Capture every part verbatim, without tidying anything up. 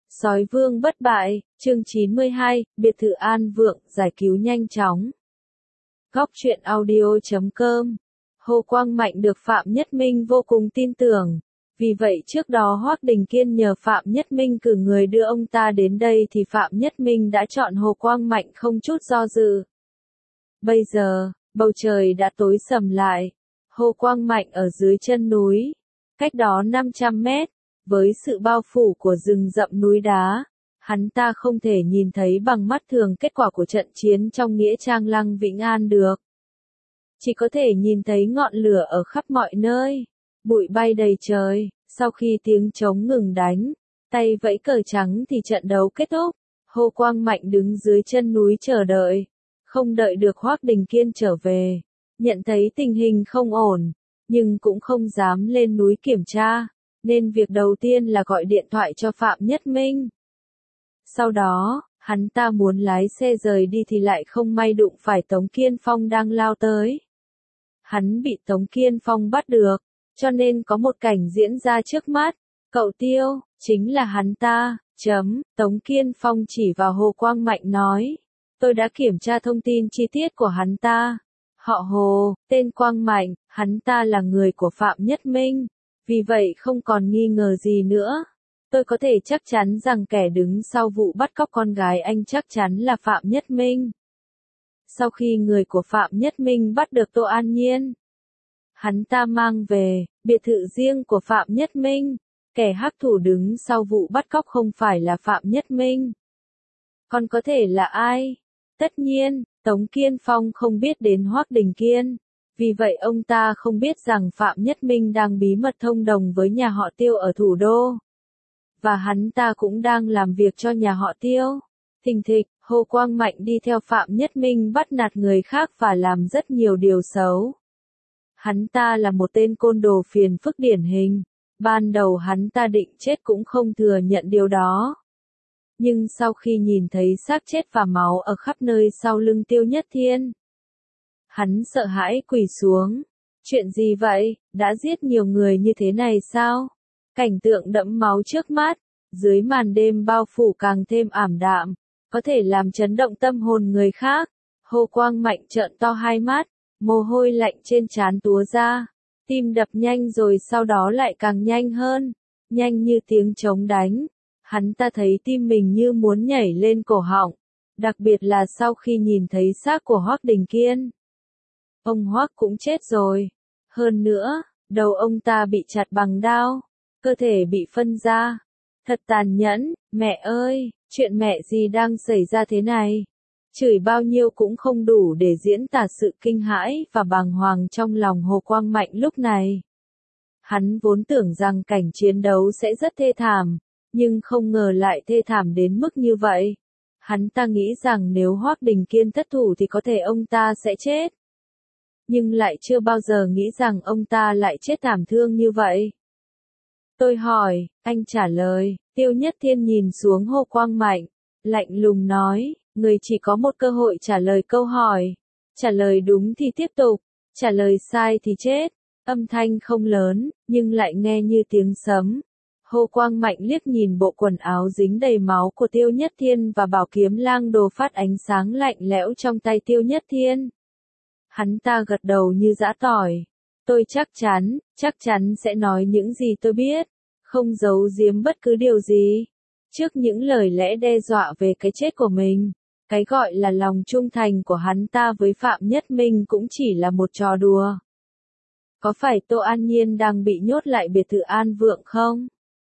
Sói vương bất bại, chương chín mươi hai, biệt thự An Vượng, giải cứu nhanh chóng. Góc truyện audio.com. Hồ Quang Mạnh được Phạm Nhất Minh vô cùng tin tưởng. Vì vậy trước đó Hoắc Đình Kiên nhờ Phạm Nhất Minh cử người đưa ông ta đến đây thì Phạm Nhất Minh đã chọn Hồ Quang Mạnh không chút do dự. Bây giờ, bầu trời đã tối sầm lại. Hồ Quang Mạnh ở dưới chân núi, cách đó năm trăm mét. Với sự bao phủ của rừng rậm núi đá, hắn ta không thể nhìn thấy bằng mắt thường kết quả của trận chiến trong nghĩa trang Lăng Vĩnh An được. Chỉ có thể nhìn thấy ngọn lửa ở khắp mọi nơi, bụi bay đầy trời. Sau khi tiếng trống ngừng đánh, tay vẫy cờ trắng thì trận đấu kết thúc. Hồ Quang Mạnh đứng dưới chân núi chờ đợi, không đợi được Hoắc Đình Kiên trở về. Nhận thấy tình hình không ổn, nhưng cũng không dám lên núi kiểm tra. Nên việc đầu tiên là gọi điện thoại cho Phạm Nhất Minh. Sau đó, hắn ta muốn lái xe rời đi thì lại không may đụng phải Tống Kiên Phong đang lao tới. Hắn bị Tống Kiên Phong bắt được, cho nên có một cảnh diễn ra trước mắt. Cậu Tiêu, chính là hắn ta, chấm, Tống Kiên Phong chỉ vào Hồ Quang Mạnh nói. Tôi đã kiểm tra thông tin chi tiết của hắn ta. Họ Hồ, tên Quang Mạnh, hắn ta là người của Phạm Nhất Minh. Vì vậy không còn nghi ngờ gì nữa. Tôi có thể chắc chắn rằng kẻ đứng sau vụ bắt cóc con gái anh chắc chắn là Phạm Nhất Minh. Sau khi người của Phạm Nhất Minh bắt được Tô An Nhiên, hắn ta mang về biệt thự riêng của Phạm Nhất Minh. Kẻ hắc thủ đứng sau vụ bắt cóc không phải là Phạm Nhất Minh. Còn có thể là ai? Tất nhiên, Tống Kiên Phong không biết đến Hoắc Đình Kiên. Vì vậy ông ta không biết rằng Phạm Nhất Minh đang bí mật thông đồng với nhà họ Tiêu ở thủ đô. Và hắn ta cũng đang làm việc cho nhà họ Tiêu. Thình thịch, Hồ Quang Mạnh đi theo Phạm Nhất Minh bắt nạt người khác và làm rất nhiều điều xấu. Hắn ta là một tên côn đồ phiền phức điển hình. Ban đầu hắn ta định chết cũng không thừa nhận điều đó. Nhưng sau khi nhìn thấy xác chết và máu ở khắp nơi sau lưng Tiêu Nhất Thiên, hắn sợ hãi quỳ xuống. Chuyện gì vậy, đã giết nhiều người như thế này sao? Cảnh tượng đẫm máu trước mắt, dưới màn đêm bao phủ càng thêm ảm đạm, có thể làm chấn động tâm hồn người khác. Hồ Quang Mạnh trợn to hai mắt, mồ hôi lạnh trên trán túa ra, tim đập nhanh rồi sau đó lại càng nhanh hơn, nhanh như tiếng trống đánh. Hắn ta thấy tim mình như muốn nhảy lên cổ họng, đặc biệt là sau khi nhìn thấy xác của Hoắc Đình Kiên. Ông Hoắc cũng chết rồi. Hơn nữa, đầu ông ta bị chặt bằng dao, cơ thể bị phân ra. Thật tàn nhẫn, mẹ ơi, chuyện mẹ gì đang xảy ra thế này? Chửi bao nhiêu cũng không đủ để diễn tả sự kinh hãi và bàng hoàng trong lòng Hồ Quang Mạnh lúc này. Hắn vốn tưởng rằng cảnh chiến đấu sẽ rất thê thảm, nhưng không ngờ lại thê thảm đến mức như vậy. Hắn ta nghĩ rằng nếu Hoắc Đình Kiên thất thủ thì có thể ông ta sẽ chết. Nhưng lại chưa bao giờ nghĩ rằng ông ta lại chết thảm thương như vậy. Tôi hỏi, anh trả lời. Tiêu Nhất Thiên nhìn xuống Hồ Quang Mạnh, lạnh lùng nói, người chỉ có một cơ hội trả lời câu hỏi. Trả lời đúng thì tiếp tục, trả lời sai thì chết. Âm thanh không lớn, nhưng lại nghe như tiếng sấm. Hồ Quang Mạnh liếc nhìn bộ quần áo dính đầy máu của Tiêu Nhất Thiên và bảo kiếm lang đồ phát ánh sáng lạnh lẽo trong tay Tiêu Nhất Thiên. Hắn ta gật đầu như giã tỏi. Tôi chắc chắn, chắc chắn sẽ nói những gì tôi biết, không giấu giếm bất cứ điều gì. Trước những lời lẽ đe dọa về cái chết của mình, cái gọi là lòng trung thành của hắn ta với Phạm Nhất Minh cũng chỉ là một trò đùa. Có phải Tô An Nhiên đang bị nhốt lại biệt thự An Vượng không?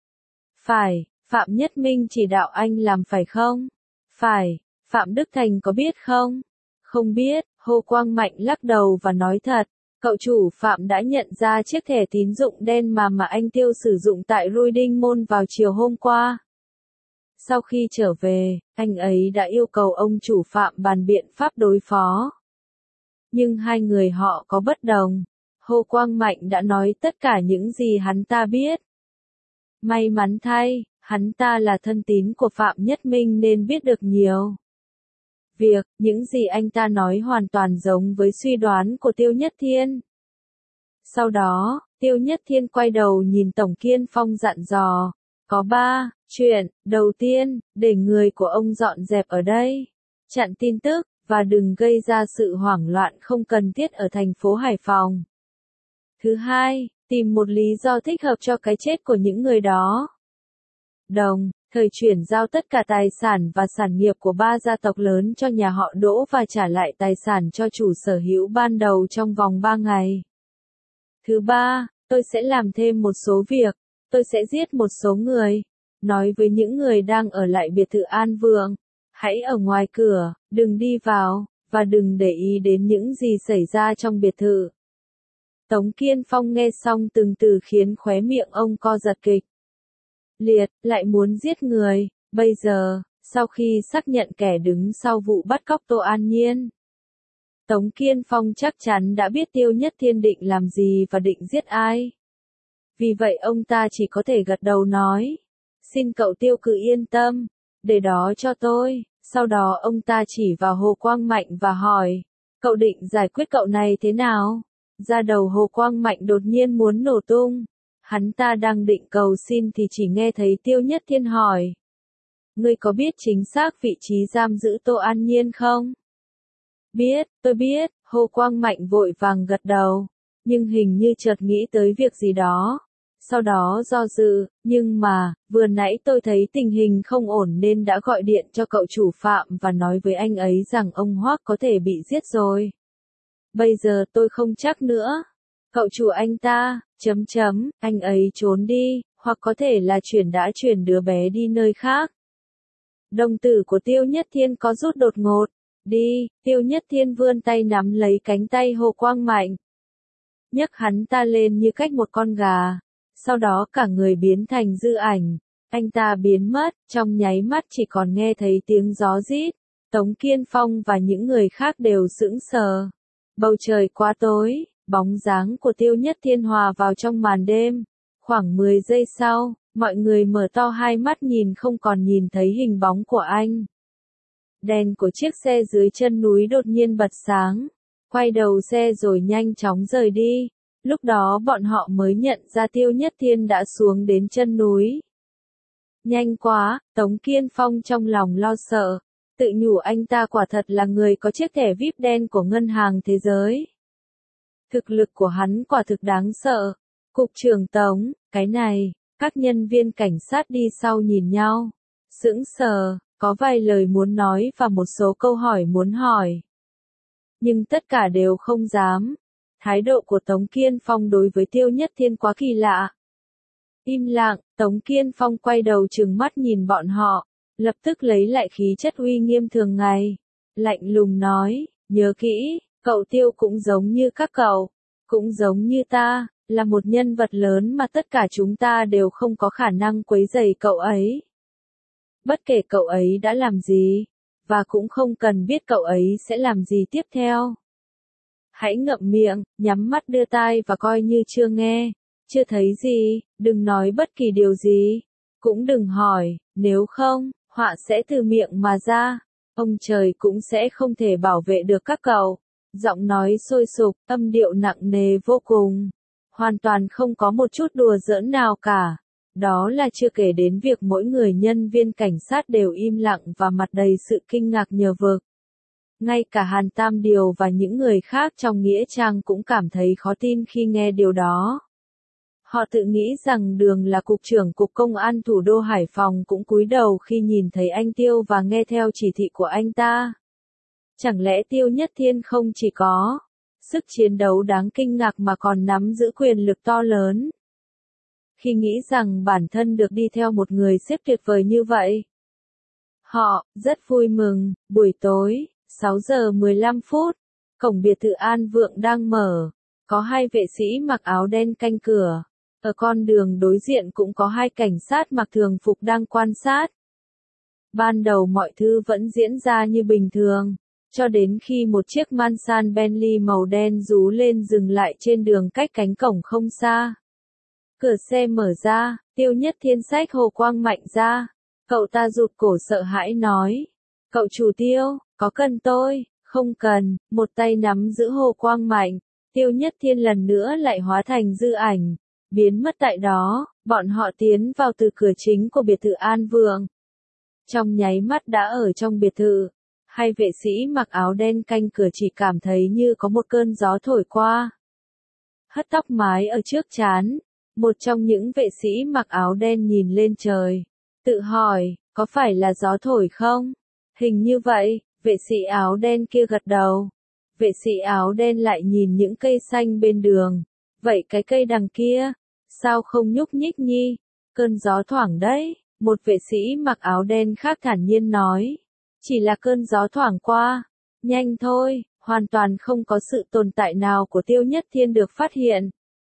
Phải, Phạm Nhất Minh chỉ đạo anh làm phải không? Phải, Phạm Đức Thành có biết không? Không biết. Hồ Quang Mạnh lắc đầu và nói thật, cậu chủ Phạm đã nhận ra chiếc thẻ tín dụng đen mà mà anh Tiêu sử dụng tại Ruydinh Mall vào chiều hôm qua. Sau khi trở về, anh ấy đã yêu cầu ông chủ Phạm bàn biện pháp đối phó. Nhưng hai người họ có bất đồng. Hồ Quang Mạnh đã nói tất cả những gì hắn ta biết. May mắn thay, hắn ta là thân tín của Phạm Nhất Minh nên biết được nhiều. Việc, những gì anh ta nói hoàn toàn giống với suy đoán của Tiêu Nhất Thiên. Sau đó, Tiêu Nhất Thiên quay đầu nhìn Tổng Kiên Phong dặn dò, có ba, Chuyện đầu tiên, để người của ông dọn dẹp ở đây, chặn tin tức, và đừng gây ra sự hoảng loạn không cần thiết ở thành phố Hải Phòng. Thứ hai, tìm một lý do thích hợp cho cái chết của những người đó. Đồng thời chuyển giao tất cả tài sản và sản nghiệp của ba gia tộc lớn cho nhà họ Đỗ và trả lại tài sản cho chủ sở hữu ban đầu trong vòng ba ngày. Thứ ba, tôi sẽ làm thêm một số việc. Tôi sẽ giết một số người. Nói với những người đang ở lại biệt thự An Vượng, hãy ở ngoài cửa, đừng đi vào, và đừng để ý đến những gì xảy ra trong biệt thự. Tống Kiên Phong nghe xong từng từ khiến khóe miệng ông co giật kịch liệt, lại muốn giết người, bây giờ, sau khi xác nhận kẻ đứng sau vụ bắt cóc Tô An Nhiên. Tống Kiên Phong chắc chắn đã biết Tiêu Nhất Thiên định làm gì và định giết ai. Vì vậy ông ta chỉ có thể gật đầu nói, xin cậu Tiêu cứ yên tâm, để đó cho tôi. Sau đó ông ta chỉ vào Hồ Quang Mạnh và hỏi, cậu định giải quyết cậu này thế nào? Da đầu Hồ Quang Mạnh đột nhiên muốn nổ tung. Hắn ta đang định cầu xin thì chỉ nghe thấy Tiêu Nhất Thiên hỏi. Ngươi có biết chính xác vị trí giam giữ Tô An Nhiên không? Biết, tôi biết, Hồ Quang Mạnh vội vàng gật đầu, nhưng hình như chợt nghĩ tới việc gì đó. Sau đó do dự, nhưng mà, vừa nãy tôi thấy tình hình không ổn nên đã gọi điện cho cậu chủ phạm và nói với anh ấy rằng ông Hoắc có thể bị giết rồi. Bây giờ tôi không chắc nữa. Cậu chủ anh ta, chấm chấm, anh ấy trốn đi, hoặc có thể là chuyển đã chuyển đứa bé đi nơi khác. Đồng tử của Tiêu Nhất Thiên có rút đột ngột. Đi, Tiêu Nhất Thiên vươn tay nắm lấy cánh tay Hồ Quang Mạnh. Nhấc hắn ta lên như cách một con gà. Sau đó cả người biến thành dư ảnh. Anh ta biến mất, trong nháy mắt chỉ còn nghe thấy tiếng gió rít. Tống Kiên Phong và những người khác đều sững sờ. Bầu trời quá tối, bóng dáng của Tiêu Nhất Thiên hòa vào trong màn đêm. Khoảng mười giây sau, mọi người mở to hai mắt nhìn không còn nhìn thấy hình bóng của anh. Đèn của chiếc xe dưới chân núi đột nhiên bật sáng. Quay đầu xe rồi nhanh chóng rời đi. Lúc đó bọn họ mới nhận ra Tiêu Nhất Thiên đã xuống đến chân núi. Nhanh quá, Tống Kiên Phong trong lòng lo sợ. Tự nhủ anh ta quả thật là người có chiếc thẻ vi ai pi đen của ngân hàng thế giới. Thực lực của hắn quả thực đáng sợ. Cục trưởng Tống, cái này, các nhân viên cảnh sát đi sau nhìn nhau. Sững sờ, có vài lời muốn nói và một số câu hỏi muốn hỏi. Nhưng tất cả đều không dám. Thái độ của Tống Kiên Phong đối với Tiêu Nhất Thiên quá kỳ lạ. Im lặng, Tống Kiên Phong quay đầu trừng mắt nhìn bọn họ, lập tức lấy lại khí chất uy nghiêm thường ngày. Lạnh lùng nói, nhớ kỹ, cậu Tiêu cũng giống như các cậu, cũng giống như ta, là một nhân vật lớn mà tất cả chúng ta đều không có khả năng quấy rầy cậu ấy. Bất kể cậu ấy đã làm gì, và cũng không cần biết cậu ấy sẽ làm gì tiếp theo. Hãy ngậm miệng, nhắm mắt đưa tai và coi như chưa nghe, chưa thấy gì, đừng nói bất kỳ điều gì, cũng đừng hỏi, nếu không, họa sẽ từ miệng mà ra, ông trời cũng sẽ không thể bảo vệ được các cậu. Giọng nói sôi sục, âm điệu nặng nề vô cùng, hoàn toàn không có một chút đùa giỡn nào cả. Đó là chưa kể đến việc mỗi người nhân viên cảnh sát đều im lặng và mặt đầy sự kinh ngạc nhờ vực. Ngay cả Hàn Tam Điều và những người khác trong nghĩa trang cũng cảm thấy khó tin khi nghe điều đó. Họ tự nghĩ rằng Đường là cục trưởng cục công an thủ đô Hải Phòng cũng cúi đầu khi nhìn thấy anh Tiêu và nghe theo chỉ thị của anh ta. Chẳng lẽ Tiêu Nhất Thiên không chỉ có sức chiến đấu đáng kinh ngạc mà còn nắm giữ quyền lực to lớn? Khi nghĩ rằng bản thân được đi theo một người sếp tuyệt vời như vậy, họ rất vui mừng. Buổi tối, sáu giờ mười lăm phút, cổng biệt thự An Vượng đang mở, có hai vệ sĩ mặc áo đen canh cửa. Ở con đường đối diện cũng có hai cảnh sát mặc thường phục đang quan sát. Ban đầu mọi thứ vẫn diễn ra như bình thường, cho đến khi một chiếc Mansan Bentley màu đen rú lên dừng lại trên đường cách cánh cổng không xa. Cửa xe mở ra, Tiêu Nhất Thiên xách Hồ Quang Mạnh ra. Cậu ta rụt cổ sợ hãi nói. Cậu chủ Tiêu, có cần tôi? Không cần, một tay nắm giữ Hồ Quang Mạnh. Tiêu Nhất Thiên lần nữa lại hóa thành dư ảnh. biến mất tại đó, bọn họ tiến vào từ cửa chính của biệt thự An Vượng. Trong nháy mắt đã ở trong biệt thự, hai vệ sĩ mặc áo đen canh cửa chỉ cảm thấy như có một cơn gió thổi qua. Hất tóc mái ở trước trán, một trong những vệ sĩ mặc áo đen nhìn lên trời, tự hỏi, có phải là gió thổi không? Hình như vậy, vệ sĩ áo đen kia gật đầu. Vệ sĩ áo đen lại nhìn những cây xanh bên đường. Vậy cái cây đằng kia, sao không nhúc nhích nhi? Cơn gió thoảng đấy, một vệ sĩ mặc áo đen khác thản nhiên nói. Chỉ là cơn gió thoảng qua, nhanh thôi, hoàn toàn không có sự tồn tại nào của Tiêu Nhất Thiên được phát hiện.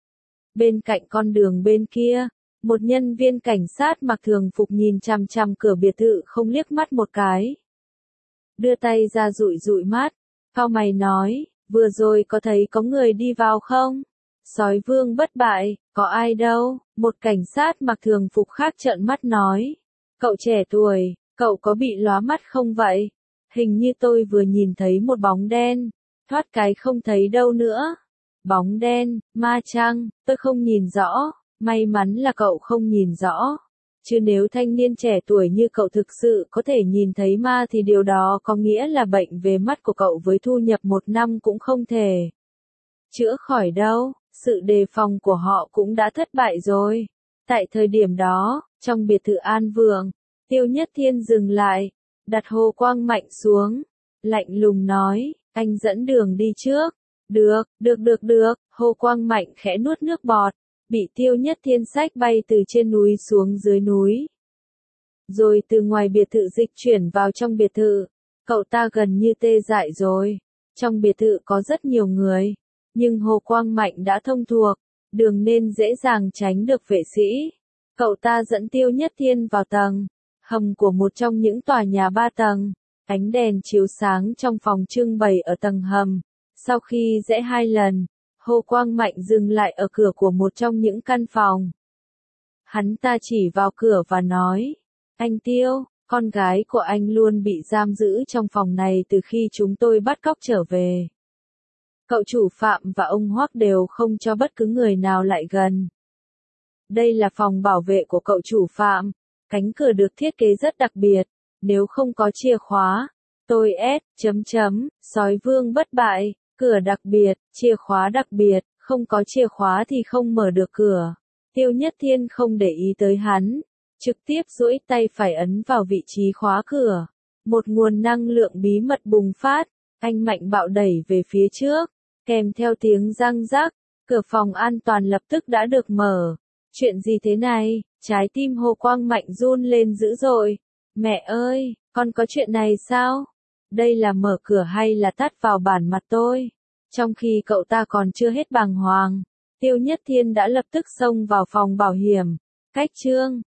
Bên cạnh con đường bên kia, một nhân viên cảnh sát mặc thường phục nhìn chằm chằm cửa biệt thự không liếc mắt một cái. Đưa tay ra dụi dụi mắt, cau mày nói, vừa rồi có thấy có người đi vào không? Sói vương bất bại, có ai đâu? Một cảnh sát mặc thường phục khác trợn mắt nói. Cậu trẻ tuổi, cậu có bị lóa mắt không vậy? Hình như tôi vừa nhìn thấy một bóng đen, thoát cái không thấy đâu nữa. Bóng đen, ma chăng, tôi không nhìn rõ, may mắn là cậu không nhìn rõ. Chứ nếu thanh niên trẻ tuổi như cậu thực sự có thể nhìn thấy ma thì điều đó có nghĩa là bệnh về mắt của cậu với thu nhập một năm cũng không thể chữa khỏi đâu, sự đề phòng của họ cũng đã thất bại rồi. Tại thời điểm đó, trong biệt thự An Vượng, Tiêu Nhất Thiên dừng lại, đặt Hồ Quang Mạnh xuống, lạnh lùng nói, anh dẫn đường đi trước. Được, được được được, Hồ Quang Mạnh khẽ nuốt nước bọt, bị Tiêu Nhất Thiên xách bay từ trên núi xuống dưới núi. Rồi từ ngoài biệt thự dịch chuyển vào trong biệt thự, cậu ta gần như tê dại rồi. Trong biệt thự có rất nhiều người, nhưng Hồ Quang Mạnh đã thông thuộc, đường nên dễ dàng tránh được vệ sĩ. Cậu ta dẫn Tiêu Nhất Thiên vào tầng hầm của một trong những tòa nhà ba tầng, ánh đèn chiếu sáng trong phòng trưng bày ở tầng hầm. Sau khi rẽ hai lần, Hồ Quang Mạnh dừng lại ở cửa của một trong những căn phòng. Hắn ta chỉ vào cửa và nói, anh Tiêu, con gái của anh luôn bị giam giữ trong phòng này từ khi chúng tôi bắt cóc trở về. Cậu chủ Phạm và ông Hoắc đều không cho bất cứ người nào lại gần. Đây là phòng bảo vệ của cậu chủ Phạm, cánh cửa được thiết kế rất đặc biệt, nếu không có chìa khóa, tôi S, chấm chấm, sói vương bất bại. Cửa đặc biệt, chìa khóa đặc biệt, không có chìa khóa thì không mở được cửa. Tiêu Nhất Thiên không để ý tới hắn, trực tiếp duỗi tay phải ấn vào vị trí khóa cửa. Một nguồn năng lượng bí mật bùng phát, anh mạnh bạo đẩy về phía trước, kèm theo tiếng răng rắc, cửa phòng an toàn lập tức đã được mở. Chuyện gì thế này? Trái tim Hồ Quang Mạnh run lên dữ dội. Mẹ ơi, con có chuyện này sao? Đây là mở cửa hay là tát vào bản mặt tôi? Trong khi cậu ta còn chưa hết bàng hoàng, Tiêu Nhất Thiên đã lập tức xông vào phòng bảo hiểm. Cách chương